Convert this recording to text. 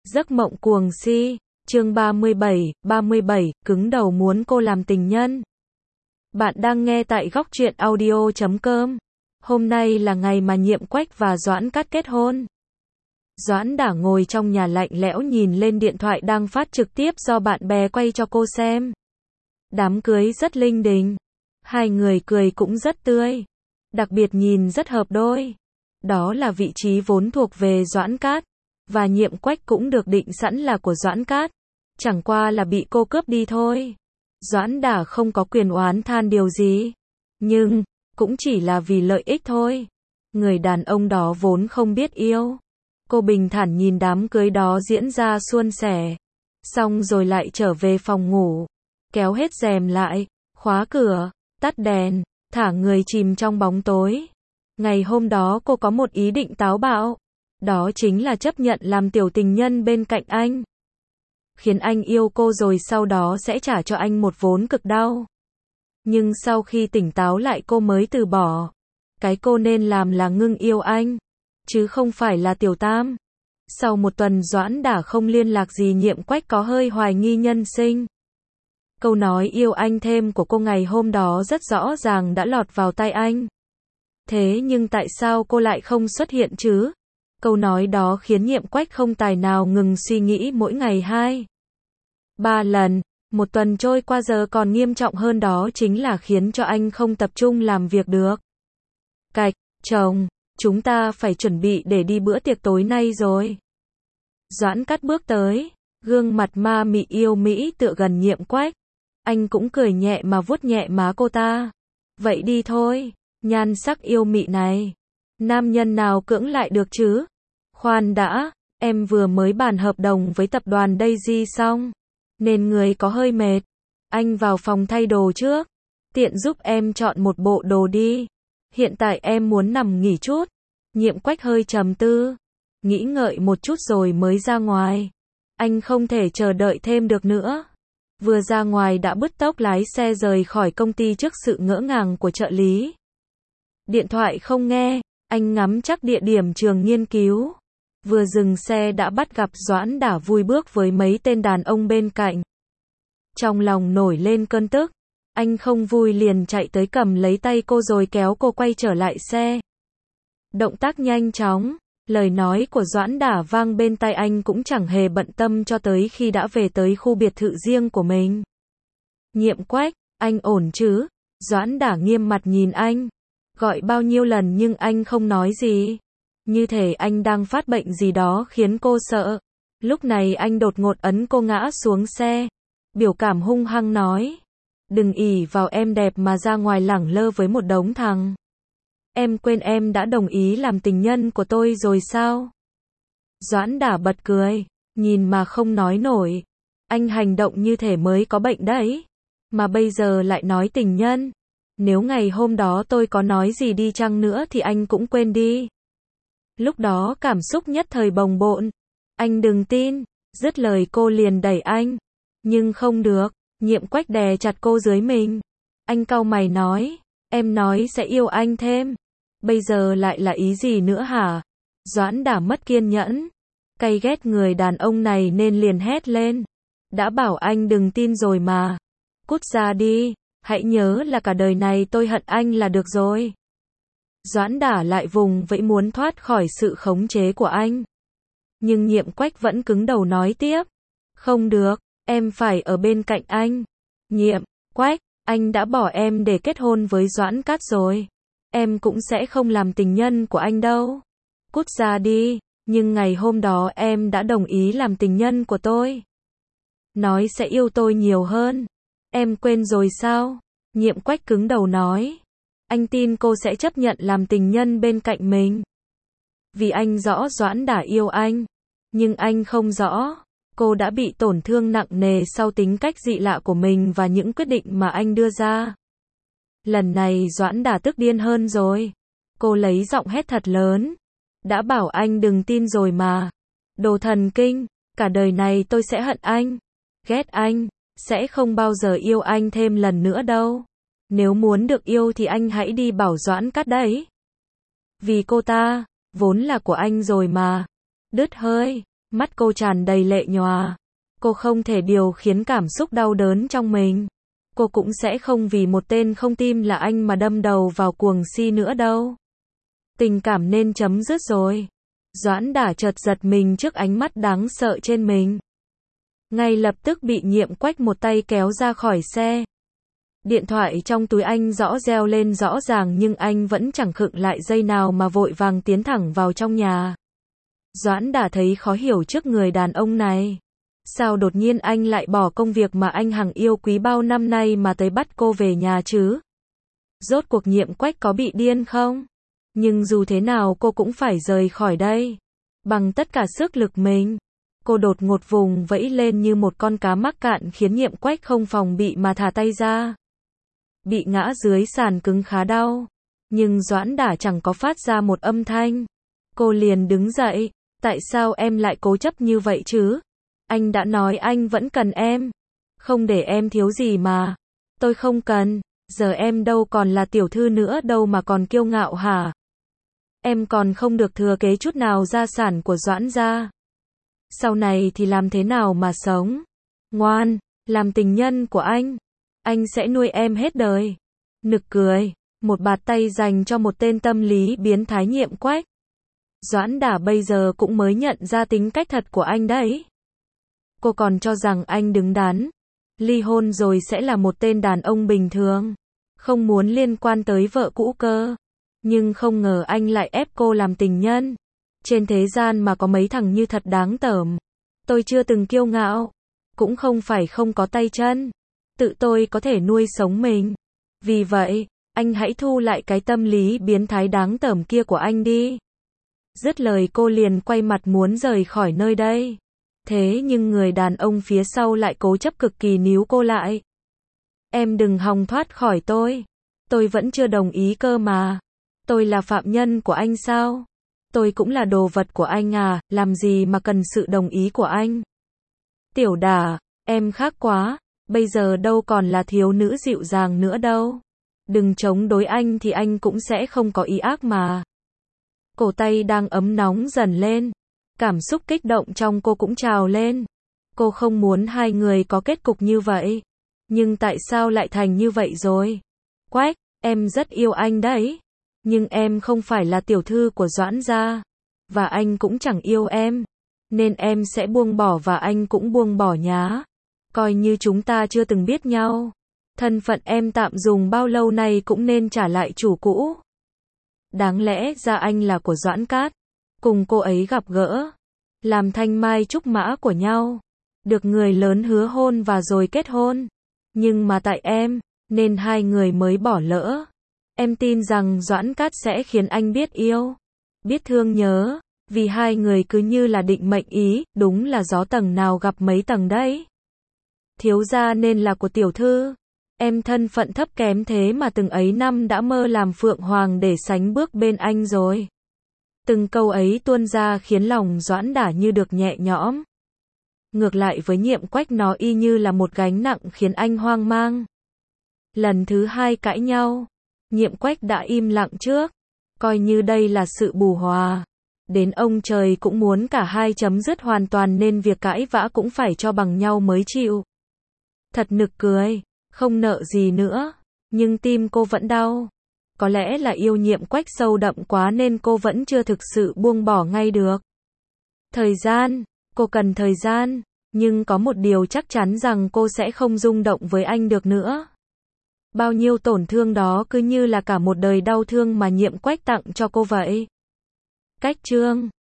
Giấc mộng cuồng si, chương 37, cứng đầu muốn cô làm tình nhân. Bạn đang nghe tại góc truyện audio.com. Hôm nay là ngày mà Nhiệm Quách và Doãn Cát kết hôn. Doãn Đả ngồi trong nhà lạnh lẽo nhìn lên điện thoại đang phát trực tiếp do bạn bè quay cho cô xem. Đám cưới rất linh đình. Hai người cười cũng rất tươi. Đặc biệt nhìn rất hợp đôi. Đó là vị trí vốn thuộc về Doãn Cát. Và Nhiệm Quách cũng được định sẵn là của Doãn Cát. Chẳng qua là bị cô cướp đi thôi. Doãn Đả không có quyền oán than điều gì. Nhưng, cũng chỉ là vì lợi ích thôi. Người đàn ông đó vốn không biết yêu. Cô bình thản nhìn đám cưới đó diễn ra suôn sẻ. Xong rồi lại trở về phòng ngủ. Kéo hết rèm lại, khóa cửa, tắt đèn, thả người chìm trong bóng tối. Ngày hôm đó cô có một ý định táo bạo. Đó chính là chấp nhận làm tiểu tình nhân bên cạnh anh. Khiến anh yêu cô rồi sau đó sẽ trả cho anh một vốn cực đau. Nhưng sau khi tỉnh táo lại cô mới từ bỏ. Cái cô nên làm là ngưng yêu anh. Chứ không phải là tiểu tam. Sau một tuần Doãn Đả không liên lạc gì, Nhiệm Quách có hơi hoài nghi nhân sinh. Câu nói yêu anh thêm của cô ngày hôm đó rất rõ ràng đã lọt vào tai anh. Thế nhưng tại sao cô lại không xuất hiện chứ? Câu nói đó khiến Nhiệm Quách không tài nào ngừng suy nghĩ mỗi ngày 2-3 lần. Một tuần trôi qua giờ còn nghiêm trọng hơn đó chính là khiến cho anh không tập trung làm việc được. Cạch, chồng, chúng ta phải chuẩn bị để đi bữa tiệc tối nay rồi. Doãn Cát bước tới, gương mặt ma mị yêu mỹ tựa gần Nhiệm Quách. Anh cũng cười nhẹ mà vuốt nhẹ má cô ta. Vậy đi thôi, nhan sắc yêu mị này. Nam nhân nào cưỡng lại được chứ? Khoan đã, em vừa mới bàn hợp đồng với tập đoàn Daisy xong. Nên người có hơi mệt. Anh vào phòng thay đồ trước. Tiện giúp em chọn một bộ đồ đi. Hiện tại em muốn nằm nghỉ chút. Nhiệm Quách hơi trầm tư. Nghĩ ngợi một chút rồi mới ra ngoài. Anh không thể chờ đợi thêm được nữa. Vừa ra ngoài đã bứt tốc lái xe rời khỏi công ty trước sự ngỡ ngàng của trợ lý. Điện thoại không nghe. Anh ngắm chắc địa điểm trường nghiên cứu. Vừa dừng xe đã bắt gặp Doãn Đả vui bước với mấy tên đàn ông bên cạnh. Trong lòng nổi lên cơn tức. Anh không vui liền chạy tới cầm lấy tay cô rồi kéo cô quay trở lại xe. Động tác nhanh chóng. Lời nói của Doãn Đả vang bên tai anh cũng chẳng hề bận tâm cho tới khi đã về tới khu biệt thự riêng của mình. Nhiệm Quách, anh ổn chứ? Doãn Đả nghiêm mặt nhìn anh. Gọi bao nhiêu lần nhưng anh không nói gì. Như thể anh đang phát bệnh gì đó khiến cô sợ. Lúc này anh đột ngột ấn cô ngã xuống xe. Biểu cảm hung hăng nói. Đừng ỷ vào em đẹp mà ra ngoài lẳng lơ với một đống thằng. Em quên em đã đồng ý làm tình nhân của tôi rồi sao? Doãn Đả bật cười. Nhìn mà không nói nổi. Anh hành động như thể mới có bệnh đấy. Mà bây giờ lại nói tình nhân. Nếu ngày hôm đó tôi có nói gì đi chăng nữa thì anh cũng quên đi. Lúc đó cảm xúc nhất thời bồng bộn. Anh đừng tin. Dứt lời cô liền đẩy anh. Nhưng không được. Nhiệm Quách đè chặt cô dưới mình. Anh cau mày nói. Em nói sẽ yêu anh thêm. Bây giờ lại là ý gì nữa hả? Doãn Đả mất kiên nhẫn. Cay ghét người đàn ông này nên liền hét lên. Đã bảo anh đừng tin rồi mà. Cút ra đi. Hãy nhớ là cả đời này tôi hận anh là được rồi. Doãn Đả lại vùng vẫy muốn thoát khỏi sự khống chế của anh. Nhưng Nhiệm Quách vẫn cứng đầu nói tiếp. Không được, em phải ở bên cạnh anh. Nhiệm Quách, anh đã bỏ em để kết hôn với Doãn Cát rồi. Em cũng sẽ không làm tình nhân của anh đâu. Cút ra đi, nhưng ngày hôm đó em đã đồng ý làm tình nhân của tôi. Nói sẽ yêu tôi nhiều hơn. Em quên rồi sao? Nhiệm Quách cứng đầu nói. Anh tin cô sẽ chấp nhận làm tình nhân bên cạnh mình. Vì anh rõ Doãn Đả yêu anh. Nhưng anh không rõ. Cô đã bị tổn thương nặng nề sau tính cách dị lạ của mình và những quyết định mà anh đưa ra. Lần này Doãn Đả tức điên hơn rồi. Cô lấy giọng hét thật lớn. Đã bảo anh đừng tin rồi mà. Đồ thần kinh. Cả đời này tôi sẽ hận anh. Ghét anh. Sẽ không bao giờ yêu anh thêm lần nữa đâu. Nếu muốn được yêu thì anh hãy đi bảo Doãn Cát đấy. Vì cô ta, vốn là của anh rồi mà. Đứt hơi. Mắt cô tràn đầy lệ nhòa. Cô không thể điều khiển cảm xúc đau đớn trong mình. Cô cũng sẽ không vì một tên không tim là anh mà đâm đầu vào cuồng si nữa đâu. Tình cảm nên chấm dứt rồi. Doãn Đả chợt giật mình trước ánh mắt đáng sợ trên mình. Ngay lập tức bị Nhiệm Quách một tay kéo ra khỏi xe. Điện thoại trong túi anh reo lên rõ ràng nhưng anh vẫn chẳng khựng lại giây nào mà vội vàng tiến thẳng vào trong nhà. Doãn Đả thấy khó hiểu trước người đàn ông này. Sao đột nhiên anh lại bỏ công việc mà anh hằng yêu quý bao năm nay mà tới bắt cô về nhà chứ? Rốt cuộc Nhiệm Quách có bị điên không? Nhưng dù thế nào cô cũng phải rời khỏi đây. Bằng tất cả sức lực mình. Cô đột ngột vùng vẫy lên như một con cá mắc cạn khiến Nhiệm Quách không phòng bị mà thả tay ra. Bị ngã dưới sàn cứng khá đau. Nhưng Doãn Đả chẳng có phát ra một âm thanh. Cô liền đứng dậy. Tại sao em lại cố chấp như vậy chứ? Anh đã nói anh vẫn cần em. Không để em thiếu gì mà. Tôi không cần. Giờ em đâu còn là tiểu thư nữa đâu mà còn kiêu ngạo hả? Em còn không được thừa kế chút nào gia sản của Doãn gia. Sau này thì làm thế nào mà sống? Ngoan, làm tình nhân của anh. Anh sẽ nuôi em hết đời. Nực cười. Một bạt tay dành cho một tên tâm lý biến thái Nhiệm Quách. Doãn Đả bây giờ cũng mới nhận ra tính cách thật của anh đấy. Cô còn cho rằng anh đứng đắn. Ly hôn rồi sẽ là một tên đàn ông bình thường. Không muốn liên quan tới vợ cũ cơ. Nhưng không ngờ anh lại ép cô làm tình nhân. Trên thế gian mà có mấy thằng như thật đáng tởm. Tôi chưa từng kiêu ngạo. Cũng không phải không có tay chân. Tự tôi có thể nuôi sống mình. Vì vậy, anh hãy thu lại cái tâm lý biến thái đáng tởm kia của anh đi. Dứt lời cô liền quay mặt muốn rời khỏi nơi đây. Thế nhưng người đàn ông phía sau lại cố chấp cực kỳ níu cô lại. Em đừng hòng thoát khỏi tôi. Tôi vẫn chưa đồng ý cơ mà. Tôi là phạm nhân của anh sao? Tôi cũng là đồ vật của anh à, làm gì mà cần sự đồng ý của anh? Tiểu Đả, em khác quá, bây giờ đâu còn là thiếu nữ dịu dàng nữa đâu. Đừng chống đối anh thì anh cũng sẽ không có ý ác mà. Cổ tay đang ấm nóng dần lên. Cảm xúc kích động trong cô cũng trào lên. Cô không muốn hai người có kết cục như vậy. Nhưng tại sao lại thành như vậy rồi? Quách, em rất yêu anh đấy. Nhưng em không phải là tiểu thư của Doãn gia. Và anh cũng chẳng yêu em. Nên em sẽ buông bỏ và anh cũng buông bỏ nhá. Coi như chúng ta chưa từng biết nhau. Thân phận em tạm dùng bao lâu nay cũng nên trả lại chủ cũ. Đáng lẽ ra anh là của Doãn Cát. Cùng cô ấy gặp gỡ. Làm thanh mai trúc mã của nhau. Được người lớn hứa hôn và rồi kết hôn. Nhưng mà tại em, nên hai người mới bỏ lỡ. Em tin rằng Doãn Cát sẽ khiến anh biết yêu. Biết thương nhớ. Vì hai người cứ như là định mệnh ý, đúng là gió tầng nào gặp mấy tầng đấy. Thiếu gia nên là của tiểu thư. Em thân phận thấp kém thế mà từng ấy năm đã mơ làm phượng hoàng để sánh bước bên anh rồi. Từng câu ấy tuôn ra khiến lòng Doãn Đả như được nhẹ nhõm. Ngược lại với Nhiệm Quách nó y như là một gánh nặng khiến anh hoang mang. Lần thứ hai cãi nhau, Nhiệm Quách đã im lặng trước. Coi như đây là sự bù hòa. Đến ông trời cũng muốn cả hai chấm dứt hoàn toàn nên việc cãi vã cũng phải cho bằng nhau mới chịu. Thật nực cười, không nợ gì nữa. Nhưng tim cô vẫn đau. Có lẽ là yêu Nhiệm Quách sâu đậm quá nên cô vẫn chưa thực sự buông bỏ ngay được. Thời gian, cô cần thời gian. Nhưng có một điều chắc chắn rằng cô sẽ không rung động với anh được nữa. Bao nhiêu tổn thương đó cứ như là cả một đời đau thương mà Nhiệm Quách tặng cho cô vậy. Cách chương